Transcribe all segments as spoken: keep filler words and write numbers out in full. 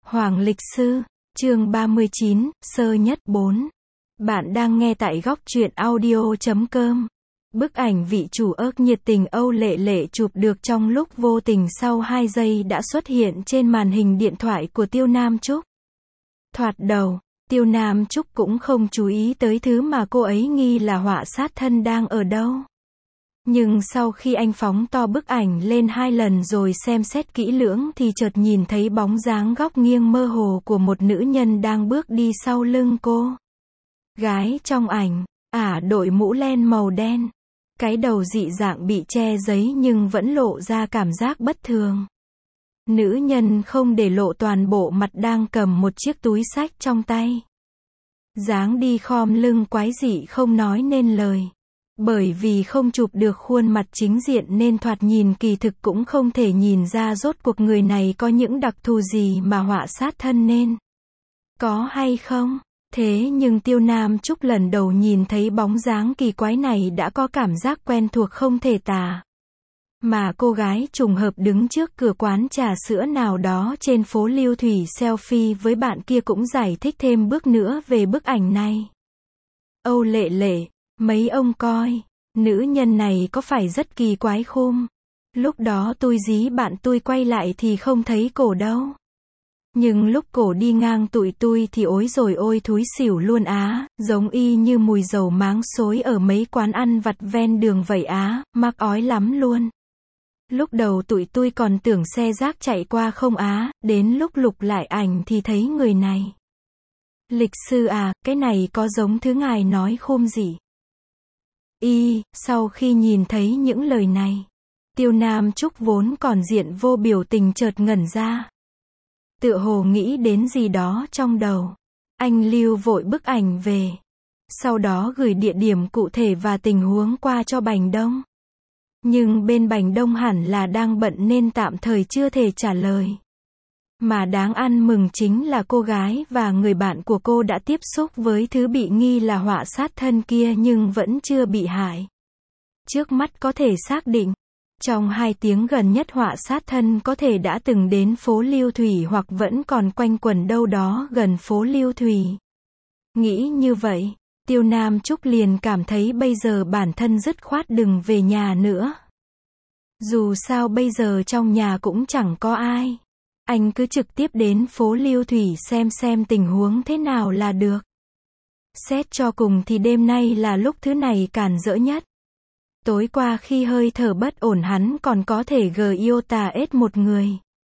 Hoàng lịch sư, chương ba mươi chín, sơ nhất bốn. Bạn đang nghe tại góc truyện audio chấm com. Bức ảnh vị chủ ớt nhiệt tình Âu Lệ Lệ chụp được trong lúc vô tình sau hai giây đã xuất hiện trên màn hình điện thoại của Tiêu Nam Trúc. Thoạt đầu, Tiêu Nam Trúc cũng không chú ý tới thứ mà cô ấy nghi là họa sát thân đang ở đâu. Nhưng sau khi anh phóng to bức ảnh lên hai lần rồi xem xét kỹ lưỡng thì chợt nhìn thấy bóng dáng góc nghiêng mơ hồ của một nữ nhân đang bước đi sau lưng cô. Gái trong ảnh, ả đội mũ len màu đen. Cái đầu dị dạng bị che giấy nhưng vẫn lộ ra cảm giác bất thường. Nữ nhân không để lộ toàn bộ mặt đang cầm một chiếc túi xách trong tay. Dáng đi khom lưng quái dị không nói nên lời. Bởi vì không chụp được khuôn mặt chính diện nên thoạt nhìn kỳ thực cũng không thể nhìn ra rốt cuộc người này có những đặc thù gì mà họa sát thân nên có hay không. Thế nhưng Tiêu Nam Trúc lần đầu nhìn thấy bóng dáng kỳ quái này đã có cảm giác quen thuộc không thể tả. Mà cô gái trùng hợp đứng trước cửa quán trà sữa nào đó trên phố Lưu Thủy selfie với bạn kia cũng giải thích thêm bước nữa về bức ảnh này. Âu Lệ Lệ, mấy ông coi, nữ nhân này có phải rất kỳ quái không? Lúc đó tôi dí bạn tôi quay lại thì không thấy cổ đâu. Nhưng lúc cổ đi ngang tụi tôi thì ối rồi ôi thúi xỉu luôn á, giống y như mùi dầu máng xối ở mấy quán ăn vặt ven đường vậy á, mắc ói lắm luôn. Lúc đầu tụi tôi còn tưởng xe rác chạy qua không á, đến lúc lục lại ảnh thì thấy người này. Lịch sư à, cái này có giống thứ ngài nói không gì? Y, sau khi nhìn thấy những lời này, Tiêu Nam Trúc vốn còn diện vô biểu tình chợt ngẩn ra. Tựa hồ nghĩ đến gì đó trong đầu. Anh lưu vội bức ảnh về. Sau đó gửi địa điểm cụ thể và tình huống qua cho Bành Đông. Nhưng bên Bành Đông hẳn là đang bận nên tạm thời chưa thể trả lời. Mà đáng ăn mừng chính là cô gái và người bạn của cô đã tiếp xúc với thứ bị nghi là họa sát thân kia nhưng vẫn chưa bị hại. Trước mắt có thể xác định, trong hai tiếng gần nhất họa sát thân có thể đã từng đến phố Lưu Thủy hoặc vẫn còn quanh quẩn đâu đó gần phố Lưu Thủy. Nghĩ như vậy, Tiêu Nam Trúc liền cảm thấy bây giờ bản thân dứt khoát đừng về nhà nữa. Dù sao bây giờ trong nhà cũng chẳng có ai. Anh cứ trực tiếp đến phố Lưu Thủy xem xem tình huống thế nào là được. Xét cho cùng thì đêm nay là lúc thứ này cản rỡ nhất. Tối qua khi hơi thở bất ổn hắn còn có thể gờ yêu tà ết một người.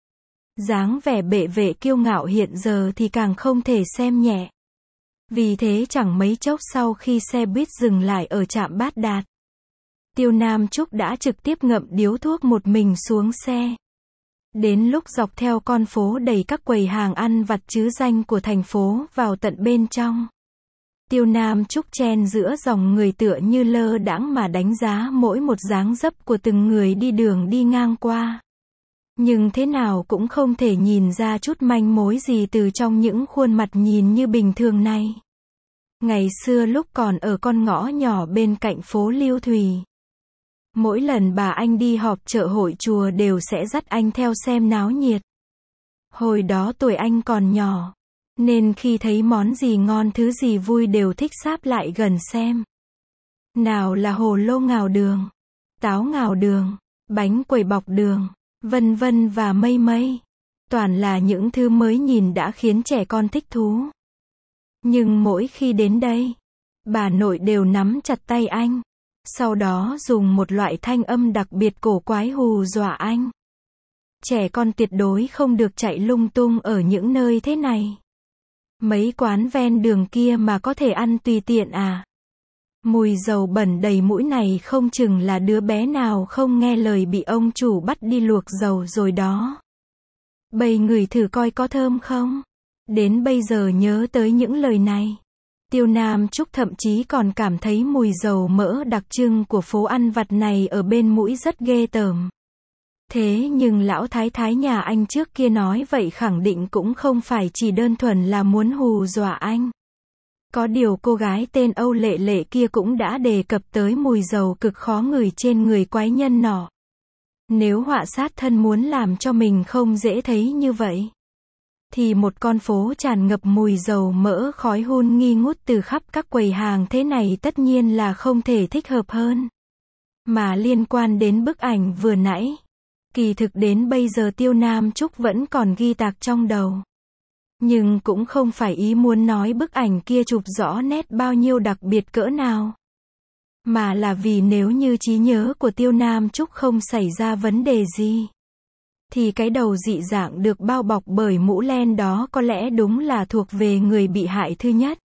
Dáng vẻ bệ vệ kiêu ngạo hiện giờ thì càng không thể xem nhẹ. Vì thế chẳng mấy chốc sau khi xe buýt dừng lại ở trạm Bát Đạt, Tiêu Nam Trúc đã trực tiếp ngậm điếu thuốc một mình xuống xe. Đến lúc dọc theo con phố đầy các quầy hàng ăn vặt chứ danh của thành phố vào tận bên trong, Tiêu Nam Trúc chen giữa dòng người tựa như lơ đãng mà đánh giá mỗi một dáng dấp của từng người đi đường đi ngang qua. Nhưng thế nào cũng không thể nhìn ra chút manh mối gì từ trong những khuôn mặt nhìn như bình thường này. Ngày xưa lúc còn ở con ngõ nhỏ bên cạnh phố Lưu Thủy, mỗi lần bà anh đi họp chợ hội chùa đều sẽ dắt anh theo xem náo nhiệt. Hồi đó tuổi anh còn nhỏ, nên khi thấy món gì ngon thứ gì vui đều thích sáp lại gần xem. Nào là hồ lô ngào đường, táo ngào đường, bánh quẩy bọc đường, vân vân và mây mây. Toàn là những thứ mới nhìn đã khiến trẻ con thích thú. Nhưng mỗi khi đến đây, bà nội đều nắm chặt tay anh. Sau đó dùng một loại thanh âm đặc biệt cổ quái hù dọa anh. Trẻ con tuyệt đối không được chạy lung tung ở những nơi thế này. Mấy quán ven đường kia mà có thể ăn tùy tiện à? Mùi dầu bẩn đầy mũi này không chừng là đứa bé nào không nghe lời bị ông chủ bắt đi luộc dầu rồi đó. Bầy ngửi thử coi có thơm không? Đến bây giờ nhớ tới những lời này, Tiêu Nam Trúc thậm chí còn cảm thấy mùi dầu mỡ đặc trưng của phố ăn vặt này ở bên mũi rất ghê tởm. Thế nhưng lão thái thái nhà anh trước kia nói vậy khẳng định cũng không phải chỉ đơn thuần là muốn hù dọa anh. Có điều cô gái tên Âu Lệ Lệ kia cũng đã đề cập tới mùi dầu cực khó ngửi trên người quái nhân nọ. Nếu họa sát thân muốn làm cho mình không dễ thấy như vậy, thì một con phố tràn ngập mùi dầu mỡ khói hun nghi ngút từ khắp các quầy hàng thế này tất nhiên là không thể thích hợp hơn. Mà liên quan đến bức ảnh vừa nãy, kỳ thực đến bây giờ Tiêu Nam Trúc vẫn còn ghi tạc trong đầu. Nhưng cũng không phải ý muốn nói bức ảnh kia chụp rõ nét bao nhiêu đặc biệt cỡ nào. Mà là vì nếu như trí nhớ của Tiêu Nam Trúc không xảy ra vấn đề gì, thì cái đầu dị dạng được bao bọc bởi mũ len đó có lẽ đúng là thuộc về người bị hại thứ nhất,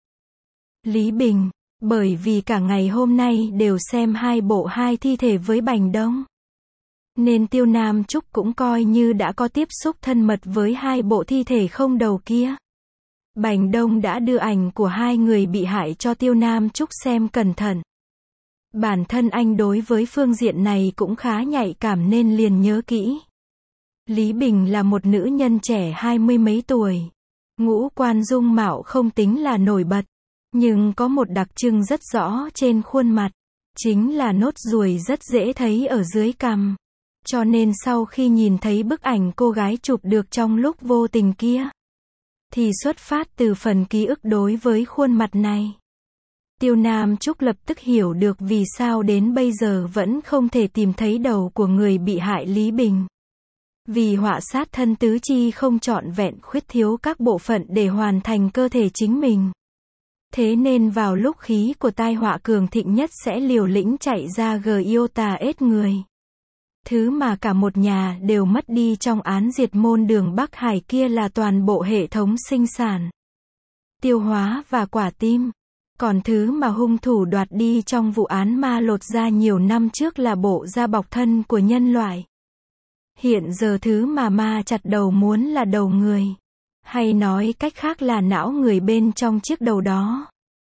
Lý Bình. Bởi vì cả ngày hôm nay đều xem hai bộ hai thi thể với Bành Đông, nên Tiêu Nam Trúc cũng coi như đã có tiếp xúc thân mật với hai bộ thi thể không đầu kia. Bành Đông đã đưa ảnh của hai người bị hại cho Tiêu Nam Trúc xem cẩn thận. Bản thân anh đối với phương diện này cũng khá nhạy cảm nên liền nhớ kỹ. Lý Bình là một nữ nhân trẻ hai mươi mấy tuổi. Ngũ quan dung mạo không tính là nổi bật, nhưng có một đặc trưng rất rõ trên khuôn mặt, chính là nốt ruồi rất dễ thấy ở dưới cằm. Cho nên sau khi nhìn thấy bức ảnh cô gái chụp được trong lúc vô tình kia, thì xuất phát từ phần ký ức đối với khuôn mặt này, Tiêu Nam Trúc lập tức hiểu được vì sao đến bây giờ vẫn không thể tìm thấy đầu của người bị hại Lý Bình. Vì họa sát thân tứ chi không trọn vẹn, khuyết thiếu các bộ phận để hoàn thành cơ thể chính mình. Thế nên vào lúc khí của tai họa cường thịnh nhất sẽ liều lĩnh chạy ra Giota ết người. Thứ mà cả một nhà đều mất đi trong án diệt môn đường Bắc Hải kia là toàn bộ hệ thống sinh sản, tiêu hóa và quả tim. Còn thứ mà hung thủ đoạt đi trong vụ án ma lột da nhiều năm trước là bộ da bọc thân của nhân loại. Hiện giờ thứ mà ma chặt đầu muốn là đầu người. Hay nói cách khác là não người bên trong chiếc đầu đó.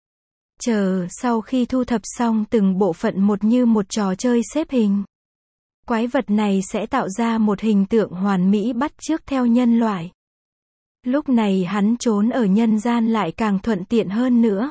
Chờ sau khi thu thập xong từng bộ phận một như một trò chơi xếp hình, quái vật này sẽ tạo ra một hình tượng hoàn mỹ bắt chước theo nhân loại. Lúc này hắn trốn ở nhân gian lại càng thuận tiện hơn nữa.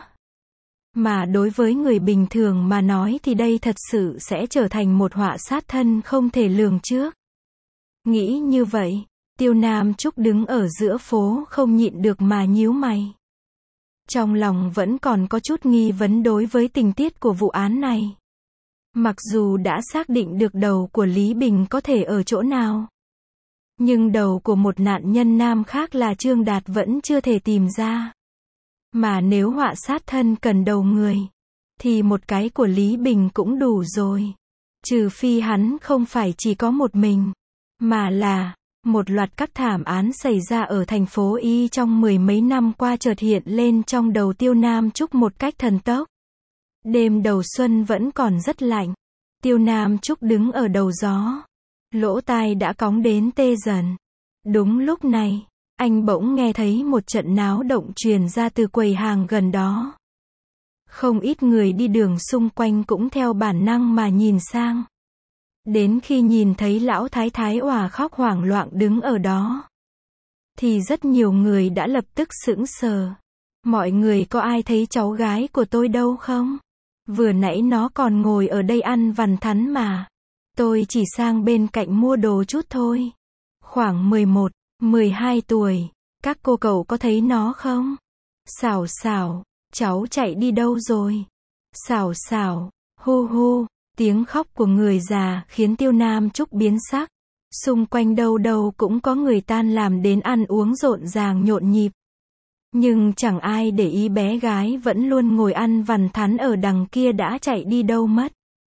Mà đối với người bình thường mà nói thì đây thật sự sẽ trở thành một họa sát thân không thể lường trước. Nghĩ như vậy, Tiêu Nam Trúc đứng ở giữa phố không nhịn được mà nhíu mày. Trong lòng vẫn còn có chút nghi vấn đối với tình tiết của vụ án này. Mặc dù đã xác định được đầu của Lý Bình có thể ở chỗ nào, nhưng đầu của một nạn nhân nam khác là Trương Đạt vẫn chưa thể tìm ra. Mà nếu họa sát thân cần đầu người, thì một cái của Lý Bình cũng đủ rồi. Trừ phi hắn không phải chỉ có một mình, mà là một loạt các thảm án xảy ra ở thành phố Y trong mười mấy năm qua chợt hiện lên trong đầu Tiêu Nam Trúc một cách thần tốc. Đêm đầu xuân vẫn còn rất lạnh. Tiêu Nam Trúc đứng ở đầu gió, lỗ tai đã cóng đến tê dần. Đúng lúc này, anh bỗng nghe thấy một trận náo động truyền ra từ quầy hàng gần đó. Không ít người đi đường xung quanh cũng theo bản năng mà nhìn sang. Đến khi nhìn thấy lão thái thái òa khóc hoảng loạn đứng ở đó, thì rất nhiều người đã lập tức sững sờ. Mọi người có ai thấy cháu gái của tôi đâu không? Vừa nãy nó còn ngồi ở đây ăn vằn thắn mà. Tôi chỉ sang bên cạnh mua đồ chút thôi. Khoảng mười một, mười hai tuổi. Các cô cậu có thấy nó không? Xảo xảo, cháu chạy đi đâu rồi? Xảo xảo, hu hu. Tiếng khóc của người già khiến Tiêu Nam Trúc biến sắc. Xung quanh đâu đâu cũng có người tan làm đến ăn uống rộn ràng nhộn nhịp. Nhưng chẳng ai để ý bé gái vẫn luôn ngồi ăn vằn thắn ở đằng kia đã chạy đi đâu mất.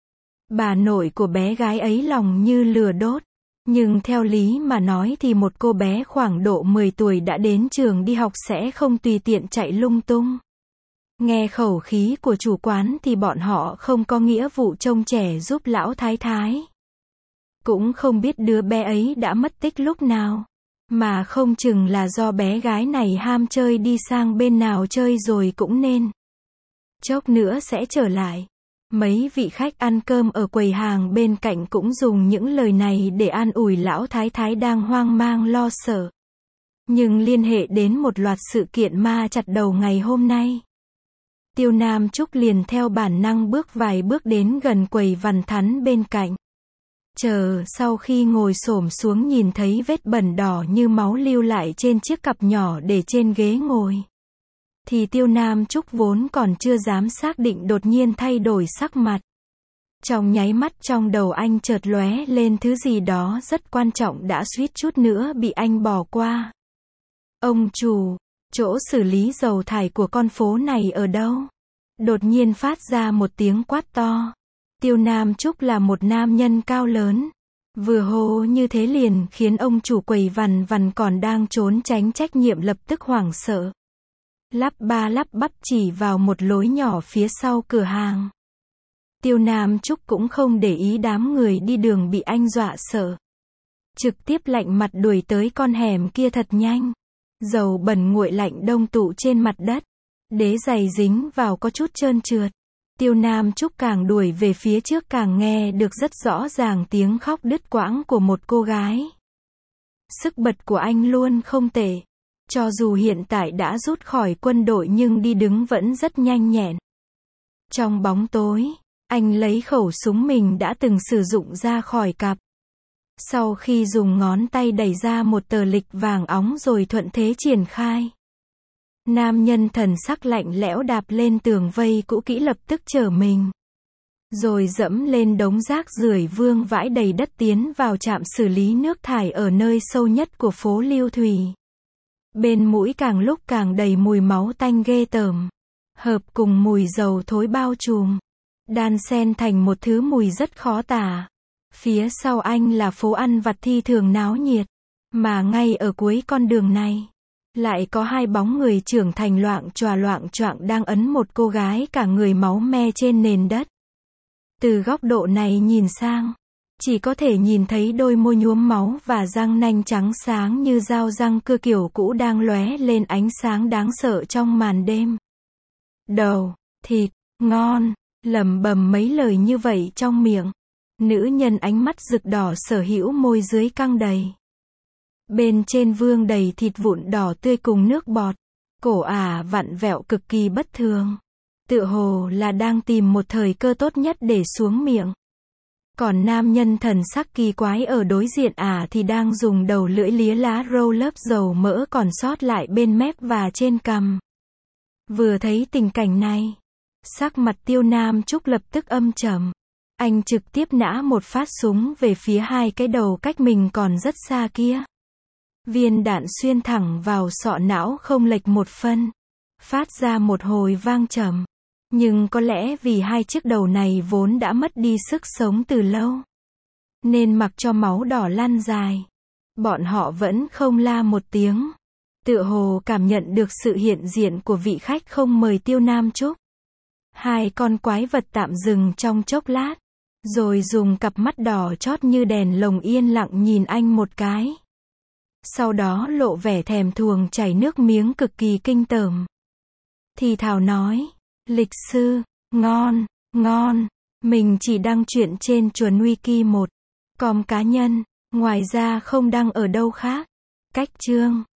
Bà nội của bé gái ấy lòng như lửa đốt. Nhưng theo lý mà nói thì một cô bé khoảng độ mười tuổi đã đến trường đi học sẽ không tùy tiện chạy lung tung. Nghe khẩu khí của chủ quán thì bọn họ không có nghĩa vụ trông trẻ giúp lão thái thái. Cũng không biết đứa bé ấy đã mất tích lúc nào. Mà không chừng là do bé gái này ham chơi đi sang bên nào chơi rồi cũng nên. Chốc nữa sẽ trở lại. Mấy vị khách ăn cơm ở quầy hàng bên cạnh cũng dùng những lời này để an ủi lão thái thái đang hoang mang lo sợ. Nhưng liên hệ đến một loạt sự kiện ma chặt đầu ngày hôm nay, Tiêu Nam Trúc liền theo bản năng bước vài bước đến gần quầy vằn thắn bên cạnh. Chờ sau khi ngồi xổm xuống nhìn thấy vết bẩn đỏ như máu lưu lại trên chiếc cặp nhỏ để trên ghế ngồi, thì Tiêu Nam Trúc vốn còn chưa dám xác định đột nhiên thay đổi sắc mặt. Trong nháy mắt trong đầu anh chợt lóe lên thứ gì đó rất quan trọng đã suýt chút nữa bị anh bỏ qua. Ông chủ, chỗ xử lý dầu thải của con phố này ở đâu? Đột nhiên phát ra một tiếng quát to. Tiêu Nam Trúc là một nam nhân cao lớn. Vừa hô như thế liền khiến ông chủ quầy vằn vằn còn đang trốn tránh trách nhiệm lập tức hoảng sợ. Lắp ba lắp bắp chỉ vào một lối nhỏ phía sau cửa hàng. Tiêu Nam Trúc cũng không để ý đám người đi đường bị anh dọa sợ. Trực tiếp lạnh mặt đuổi tới con hẻm kia thật nhanh. Dầu bẩn nguội lạnh đông tụ trên mặt đất. Đế giày dính vào có chút trơn trượt. Tiêu Nam Trúc càng đuổi về phía trước càng nghe được rất rõ ràng tiếng khóc đứt quãng của một cô gái. Sức bật của anh luôn không tệ. Cho dù hiện tại đã rút khỏi quân đội nhưng đi đứng vẫn rất nhanh nhẹn. Trong bóng tối, anh lấy khẩu súng mình đã từng sử dụng ra khỏi cặp. Sau khi dùng ngón tay đẩy ra một tờ lịch vàng óng rồi thuận thế triển khai. Nam nhân thần sắc lạnh lẽo đạp lên tường vây cũ kỹ lập tức trở mình. Rồi dẫm lên đống rác rưởi vương vãi đầy đất tiến vào trạm xử lý nước thải ở nơi sâu nhất của phố Lưu Thủy. Bên mũi càng lúc càng đầy mùi máu tanh ghê tởm. Hợp cùng mùi dầu thối bao trùm. Đan xen thành một thứ mùi rất khó tả. Phía sau anh là phố ăn vặt thi thường náo nhiệt. Mà ngay ở cuối con đường này, lại có hai bóng người trưởng thành loạng choạng loạng choạng đang ấn một cô gái cả người máu me trên nền đất. Từ góc độ này nhìn sang, chỉ có thể nhìn thấy đôi môi nhuốm máu và răng nanh trắng sáng như dao răng cưa kiểu cũ đang lóe lên ánh sáng đáng sợ trong màn đêm. Đầu, thịt, ngon, lẩm bẩm mấy lời như vậy trong miệng. Nữ nhân ánh mắt rực đỏ sở hữu môi dưới căng đầy. Bên trên vương đầy thịt vụn đỏ tươi cùng nước bọt. Cổ ả vặn vẹo cực kỳ bất thường. Tựa hồ là đang tìm một thời cơ tốt nhất để xuống miệng. Còn nam nhân thần sắc kỳ quái ở đối diện ả thì đang dùng đầu lưỡi lía lá râu lớp dầu mỡ còn sót lại bên mép và trên cằm. Vừa thấy tình cảnh này, sắc mặt Tiêu Nam Trúc lập tức âm trầm. Anh trực tiếp nã một phát súng về phía hai cái đầu cách mình còn rất xa kia. Viên đạn xuyên thẳng vào sọ não không lệch một phân. Phát ra một hồi vang trầm. Nhưng có lẽ vì hai chiếc đầu này vốn đã mất đi sức sống từ lâu, nên mặc cho máu đỏ lăn dài, bọn họ vẫn không la một tiếng. Tựa hồ cảm nhận được sự hiện diện của vị khách không mời Tiêu Nam Trúc. Hai con quái vật tạm dừng trong chốc lát, rồi dùng cặp mắt đỏ chót như đèn lồng yên lặng nhìn anh một cái. Sau đó lộ vẻ thèm thuồng chảy nước miếng cực kỳ kinh tởm. Thì thào nói, lịch sư, ngon, ngon, mình chỉ đăng chuyện trên Chuẩn Wiki một com cá nhân, ngoài ra không đăng ở đâu khác. Cách chương